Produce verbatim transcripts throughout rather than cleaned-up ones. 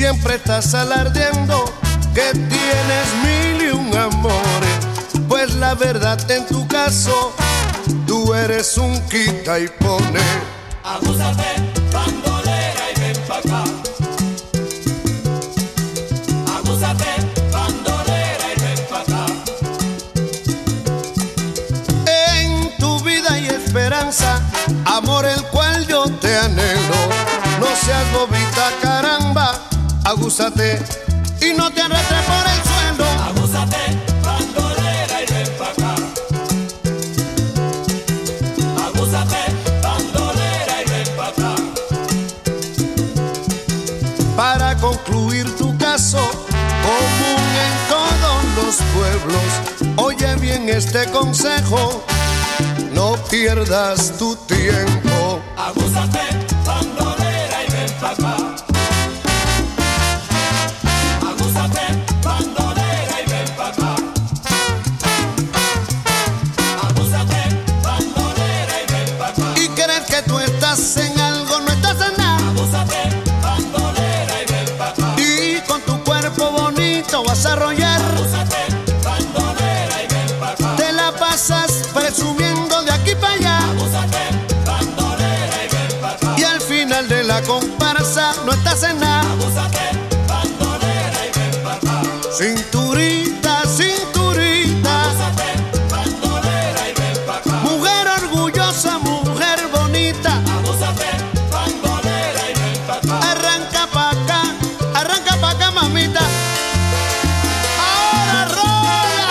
siempre estás alardeando que tienes mil y un amores, pues la verdad en tu caso, tú eres un quita y pone. Abúsate, bandolera, y ven pa' acá. Abúsate, bandolera, y ven pa' acá. En tu vida hay esperanza, amor el cual yo te anhelo. No seas bobita, caramba, abúsate y no te arrastres por el suelo. Abúsate, bandolera, y ven pa' acá. Abúsate, bandolera, y ven pa' acá. Para concluir tu caso, común en todos los pueblos, oye bien este consejo, no pierdas tu tiempo. Abúsate, bandolera, y ven pa' acá. Abúsate, bandolera, y ven pa' acá. Abúsate, bandolera, y ven pa' acá. Y crees que tú estás en algo, no estás en nada. Abúsate, bandolera, y ven pa' acá. Y con tu cuerpo bonito vas a arrollar. Abúsate, bandolera, y ven pa' acá. Te la pasas presumiendo de aquí para allá. Abúsate, bandolera, y ven pa' acá. Y al final de la comparsa no estás en nada. Abúsate, bandolera, y ven pa' acá. Cinturita, cinturita, Abúsate, bandolera, y ven pa' acá. mujer orgullosa, mujer bonita. Abúsate, bandolera, y ven pa' acá. Arranca pa' acá, arranca pa' acá, mamita. Ahora rola.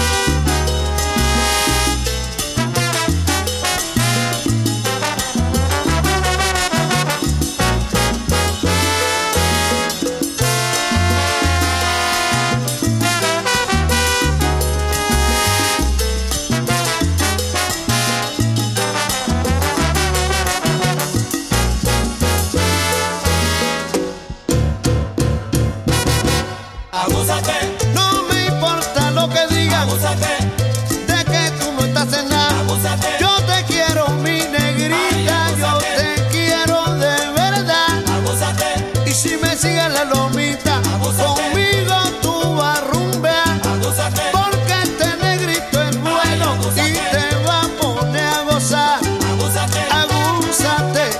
Abúsate, No me importa lo que digan abúsate, de que tú no estás en nada. abúsate. Yo te quiero, mi negrita, Ay, yo abúsate. te quiero de verdad. Abúsate, Y si me sigue la lomita, Abúsate. conmigo tú vas a rumbear. abúsate, Porque este negrito es bueno abúsate. y te va a poner a gozar. abúsate, Abúsate.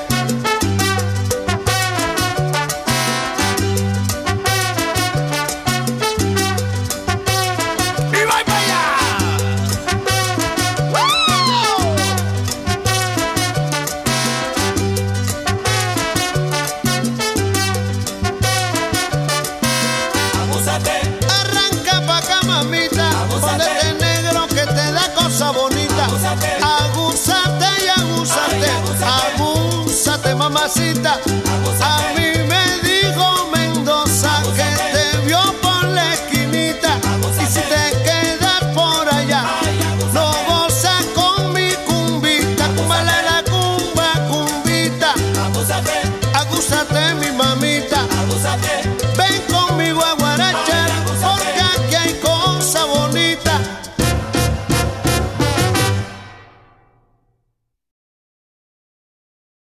¡Y voy para allá! ¡Wow! abúsate, Arranca pa' acá, mamita. Abúsate. Ponete negro que te da cosa bonita. Abúsate. Abúsate y abúsate. Ay, abúsate. Abúsate, mamacita.